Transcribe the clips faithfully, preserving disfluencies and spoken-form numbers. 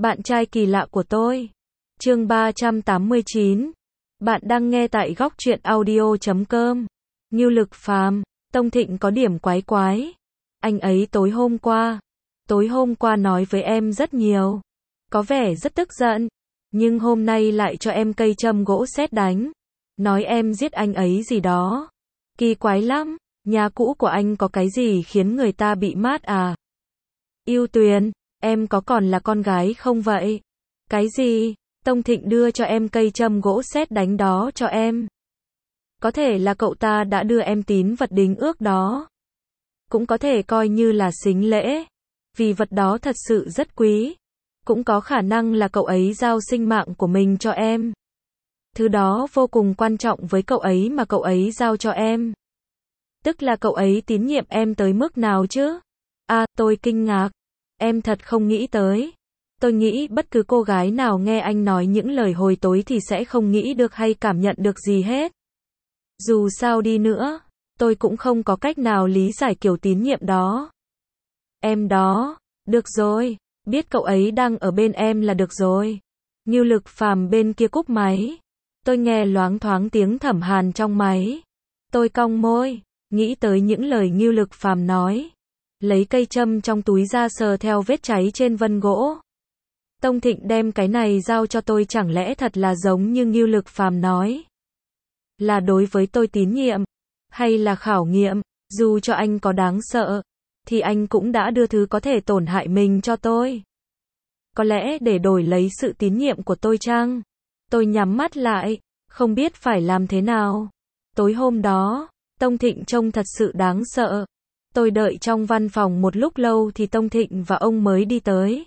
Bạn trai kỳ lạ của tôi. Chương ba trăm tám mươi chín. Bạn đang nghe tại góc truyện audio chấm com. Ngưu Lực Phàm, Tông Thịnh có điểm quái quái. Anh ấy tối hôm qua, tối hôm qua nói với em rất nhiều, có vẻ rất tức giận, nhưng hôm nay lại cho em cây châm gỗ sét đánh, nói em giết anh ấy gì đó. Kỳ quái lắm, nhà cũ của anh có cái gì khiến người ta bị mát à? Yêu Tuyền, em có còn là con gái không vậy? Cái gì? Tông Thịnh đưa cho em cây châm gỗ sét đánh đó cho em. Có thể là cậu ta đã đưa em tín vật đính ước đó. Cũng có thể coi như là sính lễ, vì vật đó thật sự rất quý. Cũng có khả năng là cậu ấy giao sinh mạng của mình cho em. Thứ đó vô cùng quan trọng với cậu ấy mà cậu ấy giao cho em. Tức là cậu ấy tín nhiệm em tới mức nào chứ? À, tôi kinh ngạc. Em thật không nghĩ tới. Tôi nghĩ bất cứ cô gái nào nghe anh nói những lời hồi tối thì sẽ không nghĩ được hay cảm nhận được gì hết. Dù sao đi nữa, tôi cũng không có cách nào lý giải kiểu tín nhiệm đó. Em đó, được rồi, biết cậu ấy đang ở bên em là được rồi. Ngưu Lực Phàm bên kia cúp máy. Tôi nghe loáng thoáng tiếng thẩm hàn trong máy. Tôi cong môi, nghĩ tới những lời Ngưu Lực Phàm nói. Lấy cây châm trong túi ra sờ theo vết cháy trên vân gỗ. Tông Thịnh đem cái này giao cho tôi, chẳng lẽ thật là giống như Ngưu Lực Phàm nói? Là đối với tôi tín nhiệm, hay là khảo nghiệm, dù cho anh có đáng sợ, thì anh cũng đã đưa thứ có thể tổn hại mình cho tôi. Có lẽ để đổi lấy sự tín nhiệm của tôi chăng? Tôi nhắm mắt lại, không biết phải làm thế nào. Tối hôm đó, Tông Thịnh trông thật sự đáng sợ. Tôi đợi trong văn phòng một lúc lâu thì Tông Thịnh và ông mới đi tới.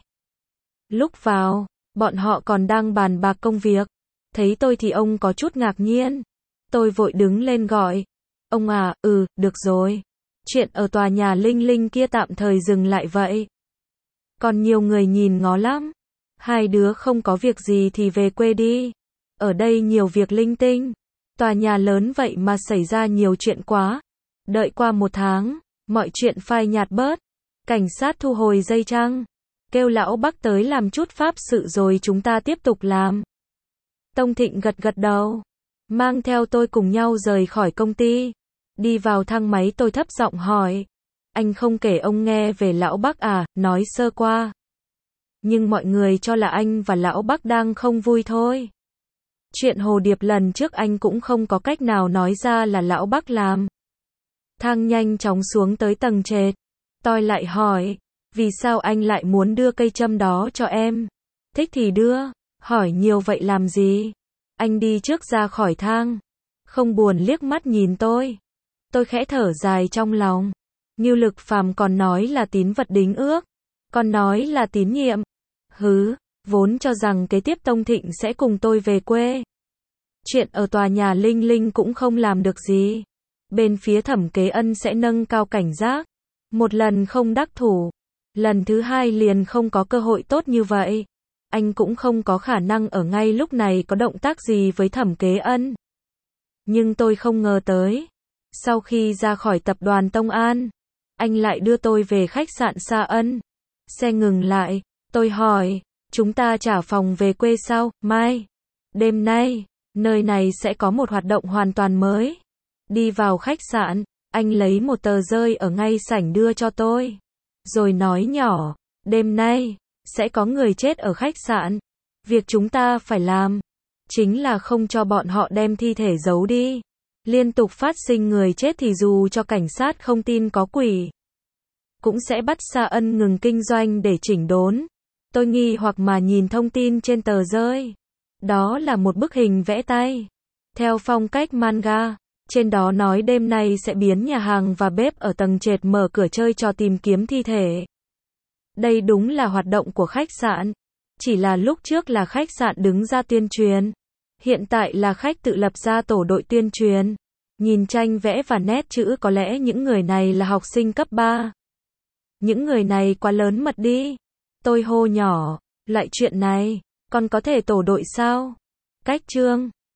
Lúc vào, bọn họ còn đang bàn bạc công việc. Thấy tôi thì ông có chút ngạc nhiên. Tôi vội đứng lên gọi. Ông à, ừ, được rồi. Chuyện ở tòa nhà Linh Linh kia tạm thời dừng lại vậy. Còn nhiều người nhìn ngó lắm. Hai đứa không có việc gì thì về quê đi. Ở đây nhiều việc linh tinh. Tòa nhà lớn vậy mà xảy ra nhiều chuyện quá. Đợi qua một tháng, mọi chuyện phai nhạt bớt. Cảnh sát thu hồi dây chăng. Kêu lão Bắc tới làm chút pháp sự rồi chúng ta tiếp tục làm. Tông Thịnh gật gật đầu. Mang theo tôi cùng nhau rời khỏi công ty. Đi vào thang máy tôi thấp giọng hỏi. Anh không kể ông nghe về lão Bắc à, nói sơ qua. Nhưng mọi người cho là anh và lão Bắc đang không vui thôi. Chuyện Hồ Điệp lần trước anh cũng không có cách nào nói ra là lão Bắc làm. Thang nhanh chóng xuống tới tầng trệt. Tôi lại hỏi. Vì sao anh lại muốn đưa cây châm đó cho em? Thích thì đưa. Hỏi nhiều vậy làm gì? Anh đi trước ra khỏi thang. Không buồn liếc mắt nhìn tôi. Tôi khẽ thở dài trong lòng. Ngưu Lực Phàm còn nói là tín vật đính ước. Còn nói là tín nhiệm. Hứ, vốn cho rằng kế tiếp Tông Thịnh sẽ cùng tôi về quê. Chuyện ở tòa nhà Linh Linh cũng không làm được gì. Bên phía Thẩm Kế Ân sẽ nâng cao cảnh giác. Một lần không đắc thủ. Lần thứ hai liền không có cơ hội tốt như vậy. Anh cũng không có khả năng ở ngay lúc này có động tác gì với Thẩm Kế Ân. Nhưng tôi không ngờ tới. Sau khi ra khỏi tập đoàn Tông An, anh lại đưa tôi về khách sạn Sa Ân. Xe ngừng lại, tôi hỏi, chúng ta trả phòng về quê sao, mai? Đêm nay, nơi này sẽ có một hoạt động hoàn toàn mới. Đi vào khách sạn, anh lấy một tờ rơi ở ngay sảnh đưa cho tôi. Rồi nói nhỏ, đêm nay, sẽ có người chết ở khách sạn. Việc chúng ta phải làm, chính là không cho bọn họ đem thi thể giấu đi. Liên tục phát sinh người chết thì dù cho cảnh sát không tin có quỷ, cũng sẽ bắt Sa Ân ngừng kinh doanh để chỉnh đốn. Tôi nghi hoặc mà nhìn thông tin trên tờ rơi. Đó là một bức hình vẽ tay. Theo phong cách manga. Trên đó nói đêm nay sẽ biến nhà hàng và bếp ở tầng trệt mở cửa chơi trò tìm kiếm thi thể. Đây đúng là hoạt động của khách sạn. Chỉ là lúc trước là khách sạn đứng ra tuyên truyền. Hiện tại là khách tự lập ra tổ đội tuyên truyền. Nhìn tranh vẽ và nét chữ có lẽ những người này là học sinh cấp ba. Những người này quá lớn mật đi. Tôi hô nhỏ, loại chuyện này, còn có thể tổ đội sao? Cách chương